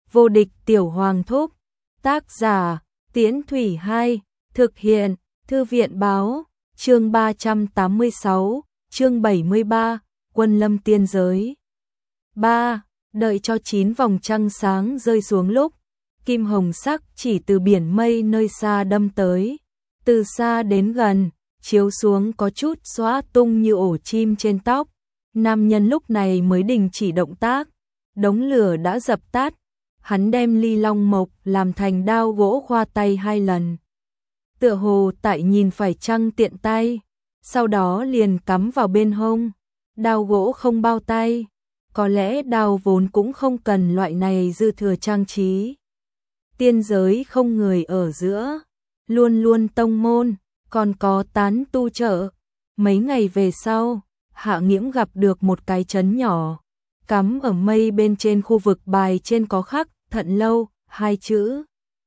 Vô địch tiểu hoàng thúc. Tác giả, Tiễn Thủy 2, thực hiện, Thư viện báo, chương 386, chương 73, Quân lâm tiên giới. 3. Đợi cho 9 vòng trăng sáng rơi xuống lúc, kim hồng sắc chỉ từ biển mây nơi xa đâm tới, từ xa đến gần, chiếu xuống có chút xóa tung như ổ chim trên tóc. Nam nhân lúc này mới đình chỉ động tác, đống lửa đã dập tắt, hắn đem ly long mộc làm thành đao gỗ khoa tay 2 lần. Tựa hồ tại nhìn phải chăng tiện tay, sau đó liền cắm vào bên hông, đao gỗ không bao tay, có lẽ đao vốn cũng không cần loại này dư thừa trang trí. Tiên giới không người ở giữa, luôn luôn tông môn, còn có tán tu trợ. Mấy ngày về sau, Hạ Nghiễm gặp được một cái trấn nhỏ, cắm ở mây bên trên khu vực bài trên có khắc Thận Lâu 2 chữ,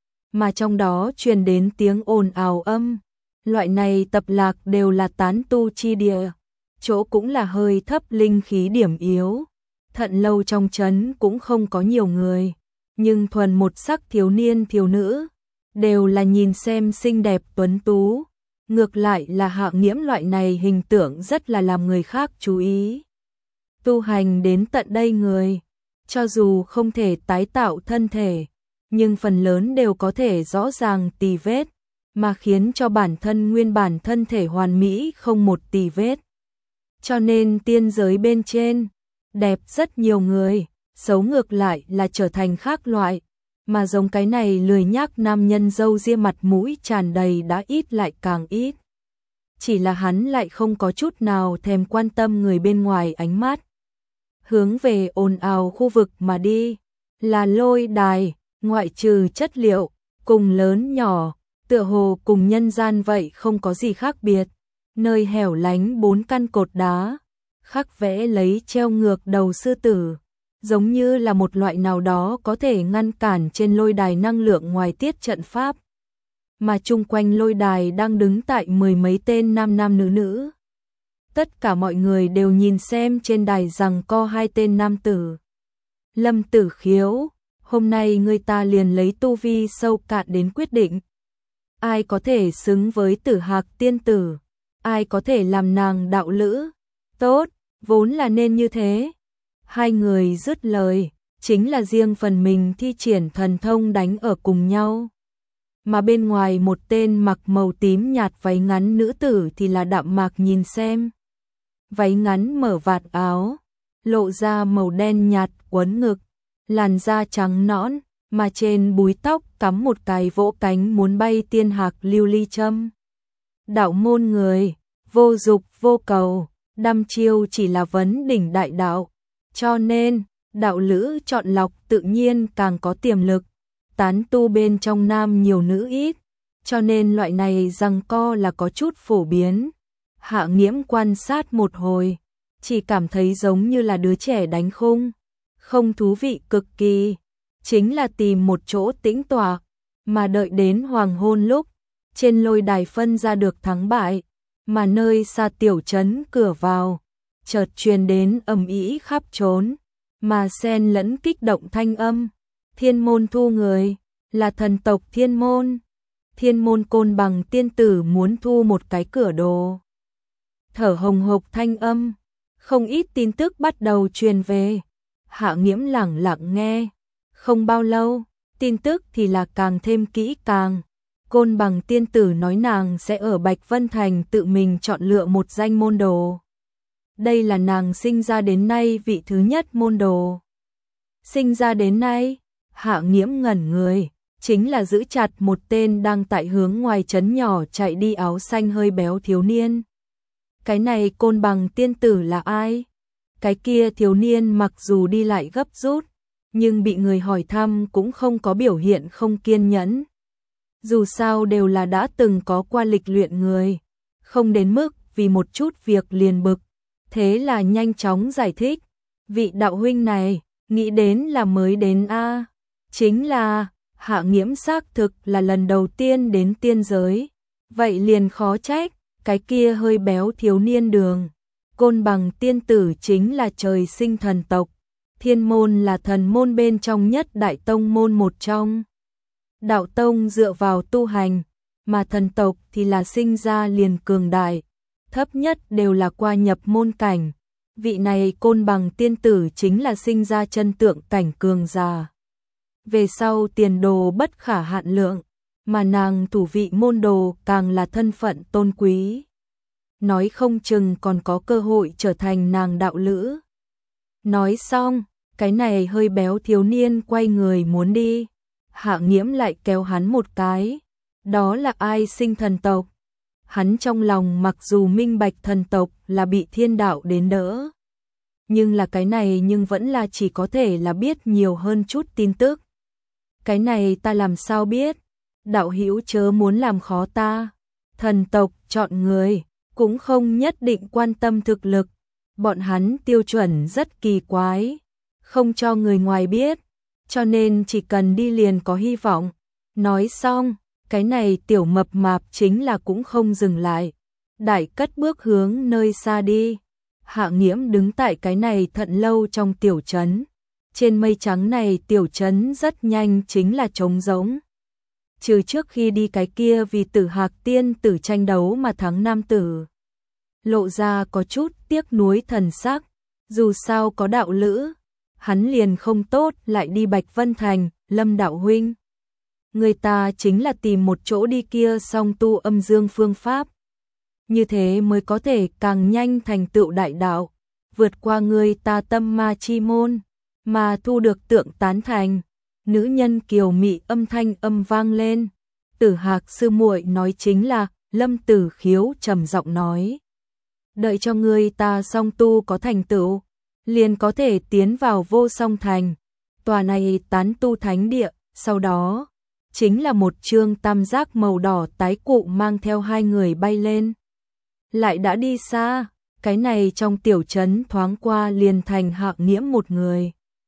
mà trong đó truyền đến tiếng ồn ào âm. Loại này tập lạc đều là tán tu chi địa, chỗ cũng là hơi thấp linh khí điểm yếu. Thận Lâu trong trấn cũng không có nhiều người, nhưng thuần một sắc thiếu niên thiếu nữ, đều là nhìn xem xinh đẹp tuấn tú. Ngược lại là Hạ Nghiễm loại này hình tượng rất là làm người khác chú ý. Tu hành đến tận đây người, cho dù không thể tái tạo thân thể, nhưng phần lớn đều có thể rõ ràng tì vết, mà khiến cho bản thân nguyên bản thân thể hoàn mỹ không một tì vết. Cho nên tiên giới bên trên, đẹp rất nhiều người, xấu ngược lại là trở thành khác loại, mà giống cái này lười nhác nam nhân râu ria mặt mũi tràn đầy đã ít lại càng ít. Chỉ là hắn lại không có chút nào thèm quan tâm người bên ngoài ánh mắt. Hướng về ồn ào khu vực mà đi, là lôi đài, ngoại trừ chất liệu, cùng lớn nhỏ, tựa hồ cùng nhân gian vậy không có gì khác biệt. Nơi hẻo lánh 4 căn cột đá, khắc vẽ lấy treo ngược đầu sư tử, giống như là một loại nào đó có thể ngăn cản trên lôi đài năng lượng ngoài tiết trận pháp. Mà chung quanh lôi đài đang đứng tại 10 mấy tên nam nam nữ nữ. Tất cả mọi người đều nhìn xem trên đài rằng có 2 tên nam tử. Lâm Tử Khiếu, hôm nay người ta liền lấy tu vi sâu cạn đến quyết định. Ai có thể xứng với Tử Hạc tiên tử, ai có thể làm nàng đạo lữ. Tốt, vốn là nên như thế. 2 người dứt lời, chính là riêng phần mình thi triển thần thông đánh ở cùng nhau. Mà bên ngoài một tên mặc màu tím nhạt váy ngắn nữ tử thì là đạm mạc nhìn xem. Váy ngắn mở vạt áo, lộ ra màu đen nhạt quấn ngực, làn da trắng nõn, mà trên búi tóc cắm một cái vỗ cánh muốn bay tiên hạc lưu ly châm. Đạo môn người, vô dục vô cầu, đăm chiêu chỉ là vấn đỉnh đại đạo, cho nên đạo lữ chọn lọc tự nhiên càng có tiềm lực. Tán tu bên trong nam nhiều nữ ít, cho nên loại này giằng co là có chút phổ biến. Hạ Nghiễm quan sát một hồi, chỉ cảm thấy giống như là đứa trẻ đánh khung, không thú vị cực kỳ, chính là tìm một chỗ tĩnh tọa, mà đợi đến hoàng hôn lúc, trên lôi đài phân ra được thắng bại, mà nơi xa tiểu trấn cửa vào, chợt truyền đến ầm ĩ khắp trốn, mà xen lẫn kích động thanh âm. Thiên môn thu người, là thần tộc thiên môn. Thiên môn Côn Bằng tiên tử muốn thu một cái cửa đồ. Thở hồng hộc thanh âm, không ít tin tức bắt đầu truyền về. Hạ Nghiễm lẳng lặng nghe, không bao lâu, tin tức thì là càng thêm kỹ càng. Côn Bằng tiên tử nói nàng sẽ ở Bạch Vân Thành tự mình chọn lựa một danh môn đồ. Đây là nàng sinh ra đến nay vị thứ nhất môn đồ. Sinh ra đến nay, Hạ Nghiễm ngẩn người, chính là giữ chặt một tên đang tại hướng ngoài trấn nhỏ chạy đi áo xanh hơi béo thiếu niên. Cái này Côn Bằng tiên tử là ai? Cái kia thiếu niên mặc dù đi lại gấp rút, nhưng bị người hỏi thăm cũng không có biểu hiện không kiên nhẫn. Dù sao đều là đã từng có qua lịch luyện người, không đến mức vì một chút việc liền bực. Thế là nhanh chóng giải thích, vị đạo huynh này, nghĩ đến là mới đến a. Chính là, Hạ Nghiễm xác thực là lần đầu tiên đến tiên giới, vậy liền khó trách, cái kia hơi béo thiếu niên đường. Côn Bằng tiên tử chính là trời sinh thần tộc, Thiên môn là thần môn bên trong nhất đại tông môn một trong. Đạo tông dựa vào tu hành, mà thần tộc thì là sinh ra liền cường đại, thấp nhất đều là qua nhập môn cảnh. Vị này Côn Bằng tiên tử chính là sinh ra chân tượng cảnh cường giả. Về sau tiền đồ bất khả hạn lượng, mà nàng thủ vị môn đồ càng là thân phận tôn quý. Nói không chừng còn có cơ hội trở thành nàng đạo lữ. Nói xong, cái này hơi béo thiếu niên quay người muốn đi. Hạ Nghiễm lại kéo hắn một cái. Đó là ai sinh thần tộc? Hắn trong lòng mặc dù minh bạch thần tộc là bị thiên đạo đến đỡ, nhưng là cái này nhưng vẫn là chỉ có thể là biết nhiều hơn chút tin tức. Cái này ta làm sao biết? Đạo hữu chớ muốn làm khó ta. Thần tộc chọn người cũng không nhất định quan tâm thực lực, bọn hắn tiêu chuẩn rất kỳ quái, không cho người ngoài biết, cho nên chỉ cần đi liền có hy vọng. Nói xong, cái này tiểu mập mạp chính là cũng không dừng lại, đại cất bước hướng nơi xa đi. Hạ Nghiễm đứng tại cái này thận lâu trong tiểu trấn. Trên mây trắng này tiểu trấn rất nhanh chính là trống rỗng. Trừ trước khi đi cái kia vì Tử Hạc tiên tử tranh đấu mà thắng nam tử, lộ ra có chút tiếc nuối thần sắc, dù sao có đạo lữ, hắn liền không tốt lại đi Bạch Vân Thành. Lâm đạo huynh, người ta chính là tìm một chỗ đi kia song tu âm dương phương pháp, như thế mới có thể càng nhanh thành tựu đại đạo, vượt qua người ta tâm ma chi môn, mà thu được tượng tán thành. Nữ nhân kiều mị âm thanh âm vang lên. Tử Hạc sư muội nói chính là Lâm Tử Khiếu trầm giọng nói. Đợi cho người ta song tu có thành tựu, liền có thể tiến vào Vô Song Thành, tòa này tán tu thánh địa. Sau đó, chính là một chương tam giác màu đỏ tái cụ mang theo hai người bay lên. Lại đã đi xa, cái này trong tiểu trấn thoáng qua liền thành Hạ Nghiễm một người.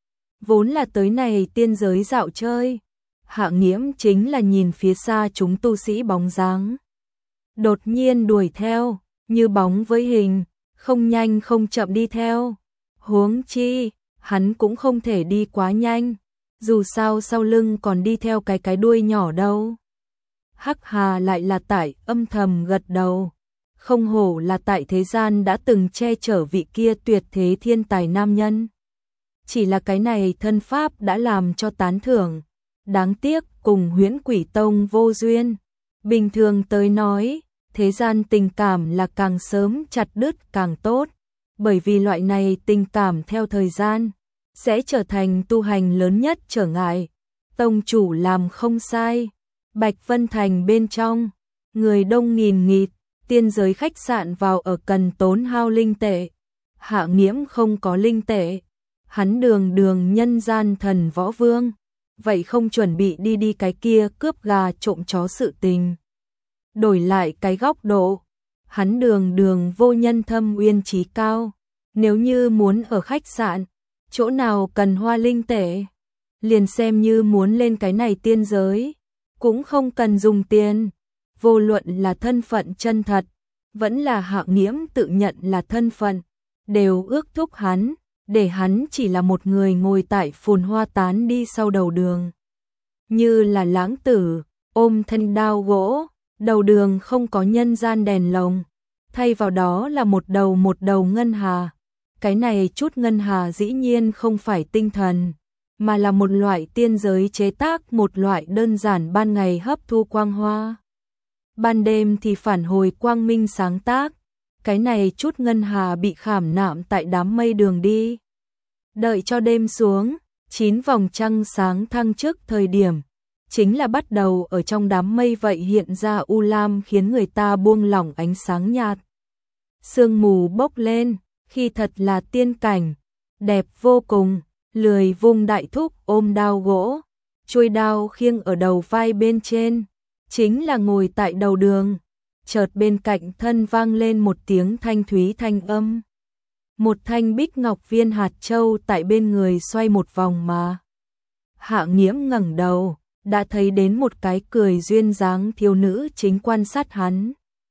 Vốn là tới này tiên giới dạo chơi, Hạ Nghiễm chính là nhìn phía xa chúng tu sĩ bóng dáng. Đột nhiên đuổi theo, như bóng với hình, không nhanh không chậm đi theo. Huống chi, hắn cũng không thể đi quá nhanh, dù sao sau lưng còn đi theo cái đuôi nhỏ đâu. Hắc Hà lại là tại âm thầm gật đầu. Không hổ là tại thế gian đã từng che chở vị kia tuyệt thế thiên tài nam nhân. Chỉ là cái này thân pháp đã làm cho tán thưởng. Đáng tiếc cùng Huyễn Quỷ Tông vô duyên. Bình thường tới nói, thế gian tình cảm là càng sớm chặt đứt càng tốt. Bởi vì loại này tình cảm theo thời gian sẽ trở thành tu hành lớn nhất trở ngại. Tông chủ làm không sai. Bạch Vân Thành bên trong, người đông nghìn nghịt, tiên giới khách sạn vào ở cần tốn hao linh tệ. Hạ Nghiễm không có linh tệ. Hắn đường nhân gian thần võ vương, vậy không chuẩn bị đi cái kia cướp gà trộm chó sự tình. Đổi lại cái góc độ, hắn đường vô nhân thâm uyên trí cao. Nếu như muốn ở khách sạn, chỗ nào cần hoa linh tệ, liền xem như muốn lên cái này tiên giới, cũng không cần dùng tiền. Vô luận là thân phận chân thật, vẫn là Hạ Nghiễm tự nhận là thân phận, đều ước thúc hắn, để hắn chỉ là một người ngồi tại phồn hoa tán đi sau đầu đường. Như là lãng tử, ôm thanh đao gỗ, đầu đường không có nhân gian đèn lồng, thay vào đó là một đầu ngân hà. Cái này chút ngân hà dĩ nhiên không phải tinh thần, mà là một loại tiên giới chế tác, một loại đơn giản ban ngày hấp thu quang hoa, ban đêm thì phản hồi quang minh sáng tác. Cái này chút ngân hà bị khảm nạm tại đám mây đường đi. Đợi cho đêm xuống, 9 vòng trăng sáng thăng trước thời điểm, chính là bắt đầu ở trong đám mây vậy hiện ra u lam, khiến người ta buông lỏng ánh sáng nhạt. Sương mù bốc lên, khi thật là tiên cảnh, đẹp vô cùng. Lười vùng đại thúc ôm đao gỗ, chuôi đao khiêng ở đầu vai bên trên, chính là ngồi tại đầu đường. Chợt bên cạnh thân vang lên một tiếng thanh thúy thanh âm. Một thanh bích ngọc viên hạt châu tại bên người xoay một vòng mà. Hạ Nghiễm ngẩng đầu, đã thấy đến một cái cười duyên dáng thiếu nữ chính quan sát hắn.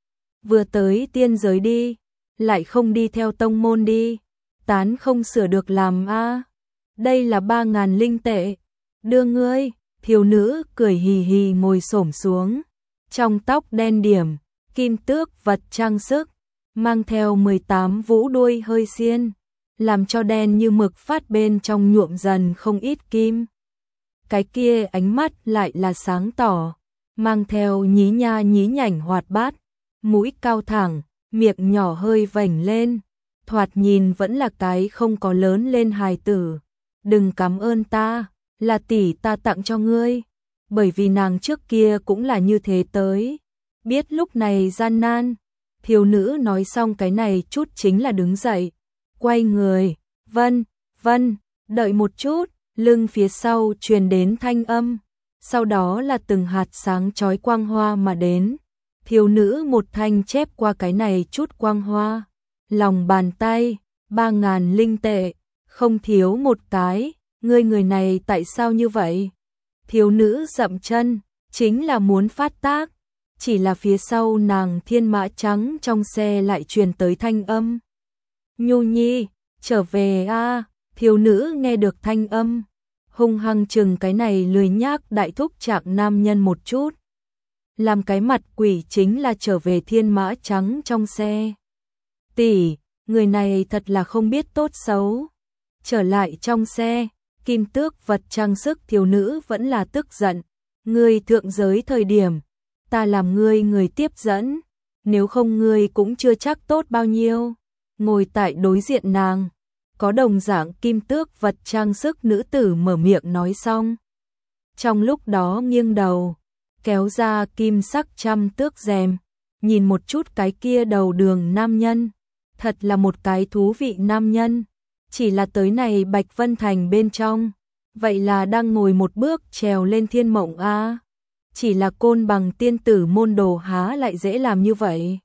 Vừa tới tiên giới đi, lại không đi theo tông môn đi, tán không sửa được làm a. đây là 3.000 linh tệ, đưa ngươi. Thiếu nữ cười hì hì ngồi xổm xuống, trong tóc đen điểm, kim tước vật trang sức, mang theo 18 vũ đuôi hơi xiên, làm cho đen như mực phát bên trong nhuộm dần không ít kim. Cái kia ánh mắt lại là sáng tỏ, mang theo nhí nha nhí nhảnh hoạt bát, mũi cao thẳng, miệng nhỏ hơi vểnh lên, thoạt nhìn vẫn là cái không có lớn lên hài tử. Đừng cảm ơn ta, là tỷ ta tặng cho ngươi, bởi vì nàng trước kia cũng là như thế tới. Biết lúc này gian nan, thiếu nữ nói xong cái này chút chính là đứng dậy, quay người, vân, đợi một chút, lưng phía sau truyền đến thanh âm, sau đó là từng hạt sáng chói quang hoa mà đến. Thiếu nữ một thanh chép qua cái này chút quang hoa, lòng bàn tay, 3.000 linh tệ, không thiếu một cái, người này tại sao như vậy? Thiếu nữ dậm chân, chính là muốn phát tác, chỉ là phía sau nàng thiên mã trắng trong xe lại truyền tới thanh âm. Nhu nhi, trở về a. Thiếu nữ nghe được thanh âm, hung hăng chừng cái này lười nhác đại thúc trạng nam nhân một chút. Làm cái mặt quỷ chính là trở về thiên mã trắng trong xe. Tỷ, người này thật là không biết tốt xấu. Trở lại trong xe, kim tước vật trang sức thiếu nữ vẫn là tức giận. Ngươi thượng giới thời điểm, ta làm ngươi người tiếp dẫn, nếu không ngươi cũng chưa chắc tốt bao nhiêu. Ngồi tại đối diện nàng, có đồng dạng kim tước vật trang sức nữ tử mở miệng nói xong. Trong lúc đó nghiêng đầu, kéo ra kim sắc trăm tước rèm, nhìn một chút cái kia đầu đường nam nhân, thật là một cái thú vị nam nhân, chỉ là tới này Bạch Vân Thành bên trong, vậy là đang ngồi một bước trèo lên thiên mộng a. Chỉ là Côn Bằng tiên tử môn đồ há lại dễ làm như vậy.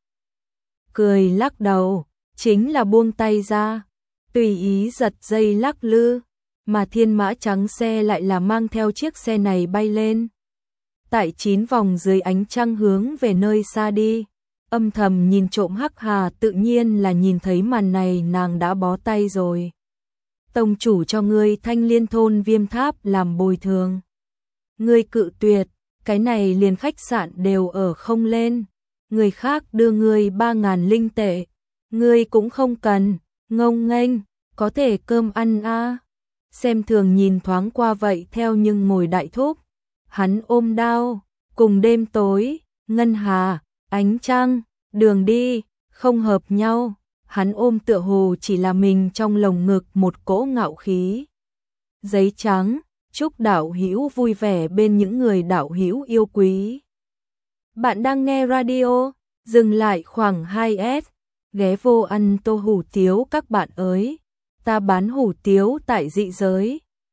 Cười lắc đầu, chính là buông tay ra, tùy ý giật dây lắc lư, mà thiên mã trắng xe lại là mang theo chiếc xe này bay lên. Tại 9 vòng dưới ánh trăng hướng về nơi xa đi, âm thầm nhìn trộm Hắc Hà tự nhiên là nhìn thấy màn này nàng đã bó tay rồi. Tông chủ cho ngươi Thanh Liên thôn Viêm Tháp làm bồi thường. Ngươi cự tuyệt, cái này liền khách sạn đều ở không lên, người khác đưa ngươi 3.000 linh tệ, ngươi cũng không cần, ngông nghênh, có thể cơm ăn a. Xem thường nhìn thoáng qua vậy theo nhưng ngồi đại thúc, hắn ôm đao, cùng đêm tối, ngân hà, ánh trăng, đường đi, không hợp nhau, hắn ôm tựa hồ chỉ là mình trong lồng ngực một cỗ ngạo khí. Giấy trắng, chúc đạo hữu vui vẻ bên những người đạo hữu yêu quý. Bạn đang nghe radio, dừng lại khoảng 2S, ghé vô ăn tô hủ tiếu các bạn ơi, ta bán hủ tiếu tại dị giới.